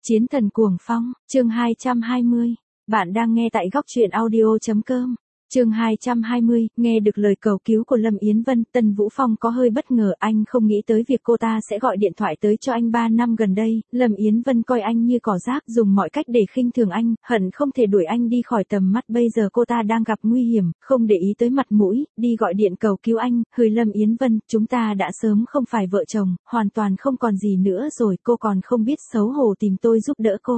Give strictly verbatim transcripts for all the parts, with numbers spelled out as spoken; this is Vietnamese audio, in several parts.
Chiến thần cuồng phong, chương hai trăm hai mươi. Bạn đang nghe tại góc truyện audio chấm com. Chương hai trăm hai mươi, nghe được lời cầu cứu của Lâm Yến Vân, Tân Vũ Phong có hơi bất ngờ, anh không nghĩ tới việc cô ta sẽ gọi điện thoại tới cho anh ba năm gần đây. Lâm Yến Vân coi anh như cỏ rác, dùng mọi cách để khinh thường anh, hận không thể đuổi anh đi khỏi tầm mắt. Bây giờ cô ta đang gặp nguy hiểm, không để ý tới mặt mũi, đi gọi điện cầu cứu anh. Hừ, Lâm Yến Vân, chúng ta đã sớm không phải vợ chồng, hoàn toàn không còn gì nữa rồi, cô còn không biết xấu hổ tìm tôi giúp đỡ cô.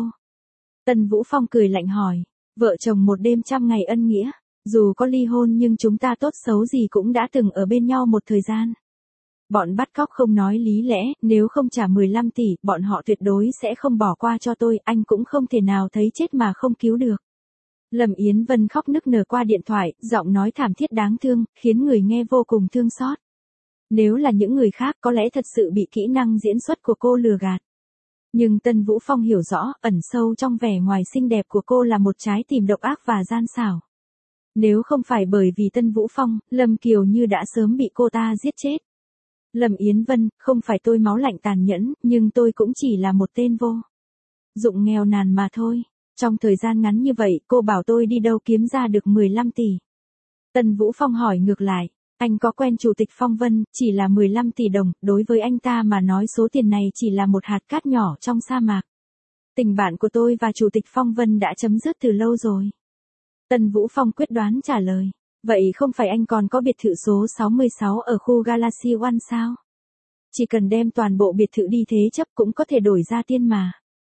Tân Vũ Phong cười lạnh hỏi, vợ chồng một đêm trăm ngày ân nghĩa. Dù có ly hôn nhưng chúng ta tốt xấu gì cũng đã từng ở bên nhau một thời gian. Bọn bắt cóc không nói lý lẽ, nếu không trả mười lăm tỷ, bọn họ tuyệt đối sẽ không bỏ qua cho tôi, anh cũng không thể nào thấy chết mà không cứu được. Lâm Yến Vân khóc nức nở qua điện thoại, giọng nói thảm thiết đáng thương, khiến người nghe vô cùng thương xót. Nếu là những người khác có lẽ thật sự bị kỹ năng diễn xuất của cô lừa gạt. Nhưng Tân Vũ Phong hiểu rõ, ẩn sâu trong vẻ ngoài xinh đẹp của cô là một trái tim độc ác và gian xảo. Nếu không phải bởi vì Tân Vũ Phong, Lâm Kiều Như đã sớm bị cô ta giết chết. Lâm Yến Vân, không phải tôi máu lạnh tàn nhẫn, nhưng tôi cũng chỉ là một tên vô dụng nghèo nàn mà thôi. Trong thời gian ngắn như vậy, cô bảo tôi đi đâu kiếm ra được mười lăm tỷ. Tân Vũ Phong hỏi ngược lại, anh có quen Chủ tịch Phong Vân, chỉ là mười lăm tỷ đồng, đối với anh ta mà nói số tiền này chỉ là một hạt cát nhỏ trong sa mạc. Tình bạn của tôi và Chủ tịch Phong Vân đã chấm dứt từ lâu rồi. Tân Vũ Phong quyết đoán trả lời. Vậy không phải anh còn có biệt thự số sáu mươi sáu ở khu Galaxy One sao? Chỉ cần đem toàn bộ biệt thự đi thế chấp cũng có thể đổi ra tiền mà.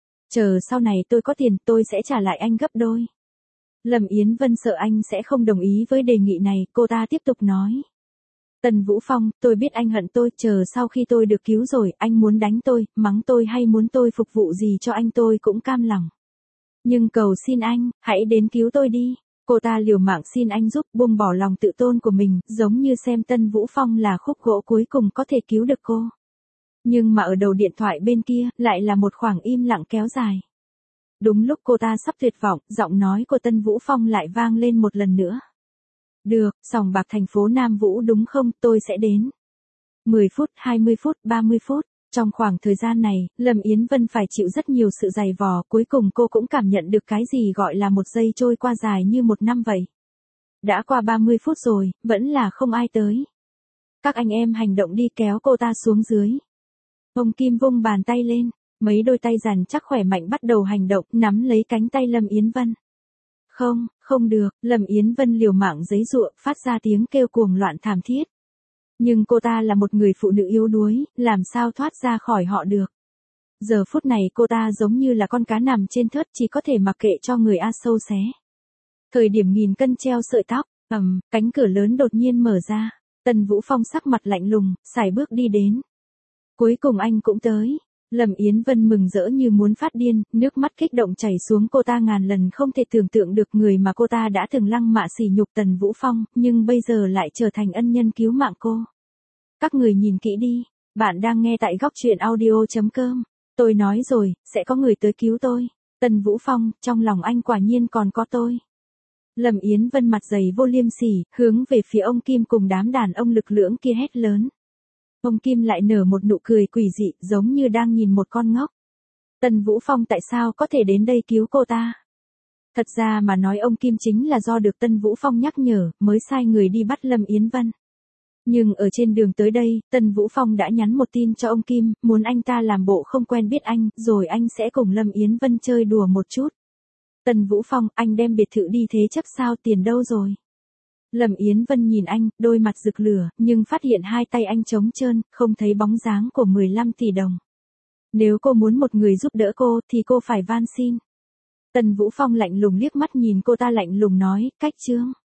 Chờ sau này tôi có tiền tôi sẽ trả lại anh gấp đôi. Lâm Yến Vân sợ anh sẽ không đồng ý với đề nghị này, cô ta tiếp tục nói. Tân Vũ Phong, tôi biết anh hận tôi, chờ sau khi tôi được cứu rồi, anh muốn đánh tôi, mắng tôi hay muốn tôi phục vụ gì cho anh tôi cũng cam lòng. Nhưng cầu xin anh, hãy đến cứu tôi đi. Cô ta liều mạng xin anh giúp, buông bỏ lòng tự tôn của mình, giống như xem Tân Vũ Phong là khúc gỗ cuối cùng có thể cứu được cô. Nhưng mà ở đầu điện thoại bên kia, lại là một khoảng im lặng kéo dài. Đúng lúc cô ta sắp tuyệt vọng, giọng nói của Tân Vũ Phong lại vang lên một lần nữa. Được, sòng bạc thành phố Nam Vũ đúng không, tôi sẽ đến. mười phút, hai mươi phút, ba mươi phút. Trong khoảng thời gian này, Lâm Yến Vân phải chịu rất nhiều sự dày vò, cuối cùng cô cũng cảm nhận được cái gì gọi là một giây trôi qua dài như một năm vậy. Đã qua ba mươi phút rồi, vẫn là không ai tới. Các anh em hành động đi, kéo cô ta xuống dưới. Ông Kim vung bàn tay lên, mấy đôi tay rắn chắc khỏe mạnh bắt đầu hành động, nắm lấy cánh tay Lâm Yến Vân. Không, không được, Lâm Yến Vân liều mạng giãy giụa, phát ra tiếng kêu cuồng loạn thảm thiết. Nhưng cô ta là một người phụ nữ yếu đuối, làm sao thoát ra khỏi họ được. Giờ phút này cô ta giống như là con cá nằm trên thớt, chỉ có thể mặc kệ cho người A sâu xé. Thời điểm nghìn cân treo sợi tóc, ầm, cánh cửa lớn đột nhiên mở ra. Tân Vũ Phong sắc mặt lạnh lùng, sải bước đi đến. Cuối cùng anh cũng tới. Lâm Yến Vân mừng rỡ như muốn phát điên, nước mắt kích động chảy xuống, cô ta ngàn lần không thể tưởng tượng được người mà cô ta đã từng lăng mạ sỉ nhục Tần Vũ Phong, nhưng bây giờ lại trở thành ân nhân cứu mạng cô. Các người nhìn kỹ đi, bạn đang nghe tại góc truyện audio chấm com. Tôi nói rồi, sẽ có người tới cứu tôi. Tần Vũ Phong, trong lòng anh quả nhiên còn có tôi. Lâm Yến Vân mặt dày vô liêm sỉ, hướng về phía ông Kim cùng đám đàn ông lực lưỡng kia hét lớn. Ông Kim lại nở một nụ cười quỷ dị, giống như đang nhìn một con ngốc. Tần Vũ Phong tại sao có thể đến đây cứu cô ta? Thật ra mà nói ông Kim chính là do được Tân Vũ Phong nhắc nhở, mới sai người đi bắt Lâm Yến Vân. Nhưng ở trên đường tới đây, Tân Vũ Phong đã nhắn một tin cho ông Kim, muốn anh ta làm bộ không quen biết anh, rồi anh sẽ cùng Lâm Yến Vân chơi đùa một chút. Tân Vũ Phong, anh đem biệt thự đi thế chấp sao, tiền đâu rồi? Lâm Yến Vân nhìn anh, đôi mặt rực lửa, nhưng phát hiện hai tay anh trống trơn, không thấy bóng dáng của mười lăm tỷ đồng. Nếu cô muốn một người giúp đỡ cô, thì cô phải van xin. Tân Vũ Phong lạnh lùng liếc mắt nhìn cô ta lạnh lùng nói, cách chương.